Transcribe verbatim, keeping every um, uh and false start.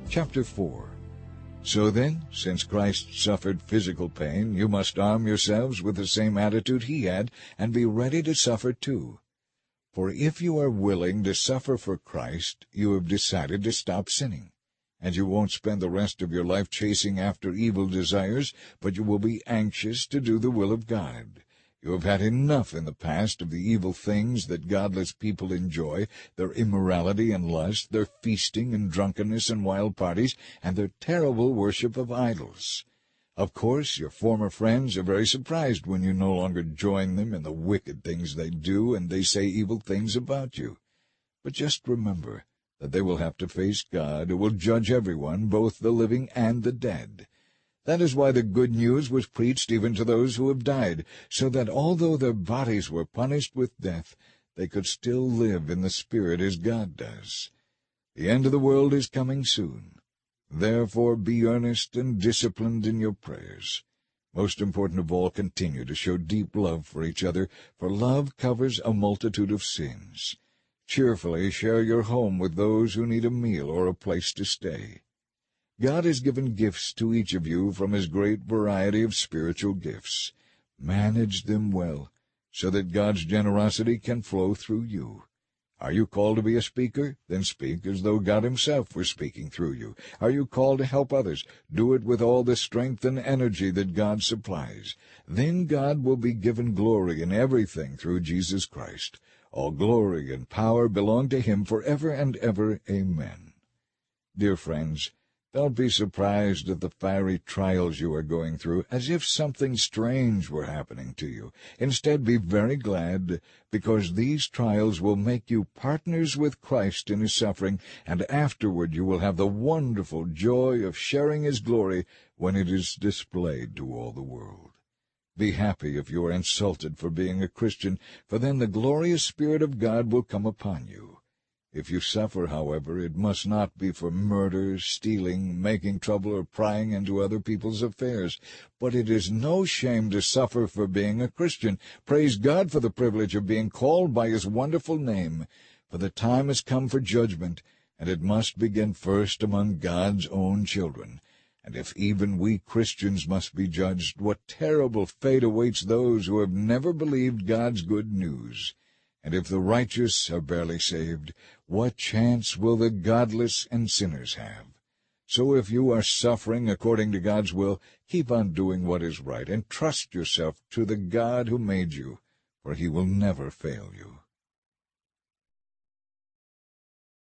Chapter four. So then, since Christ suffered physical pain, you must arm yourselves with the same attitude he had, and be ready to suffer too. For if you are willing to suffer for Christ, you have decided to stop sinning. And you won't spend the rest of your life chasing after evil desires, but you will be anxious to do the will of God. You have had enough in the past of the evil things that godless people enjoy, their immorality and lust, their feasting and drunkenness and wild parties, and their terrible worship of idols. Of course, your former friends are very surprised when you no longer join them in the wicked things they do, and they say evil things about you. But just remember that they will have to face God, who will judge everyone, both the living and the dead. That is why the good news was preached even to those who have died, so that although their bodies were punished with death, they could still live in the Spirit as God does. The end of the world is coming soon. Therefore be earnest and disciplined in your prayers. Most important of all, continue to show deep love for each other, for love covers a multitude of sins. Cheerfully share your home with those who need a meal or a place to stay. God has given gifts to each of you from his great variety of spiritual gifts. Manage them well, so that God's generosity can flow through you. Are you called to be a speaker? Then speak as though God himself were speaking through you. Are you called to help others? Do it with all the strength and energy that God supplies. Then God will be given glory in everything through Jesus Christ. All glory and power belong to him forever and ever. Amen. Dear friends, don't be surprised at the fiery trials you are going through, as if something strange were happening to you. Instead, be very glad, because these trials will make you partners with Christ in his suffering, and afterward you will have the wonderful joy of sharing his glory when it is displayed to all the world. Be happy if you are insulted for being a Christian, for then the glorious Spirit of God will come upon you. If you suffer, however, it must not be for murder, stealing, making trouble, or prying into other people's affairs. But it is no shame to suffer for being a Christian. Praise God for the privilege of being called by his wonderful name. For the time has come for judgment, and it must begin first among God's own children. And if even we Christians must be judged, what terrible fate awaits those who have never believed God's good news? And if the righteous are barely saved, what chance will the godless and sinners have? So if you are suffering according to God's will, keep on doing what is right, and trust yourself to the God who made you, for he will never fail you.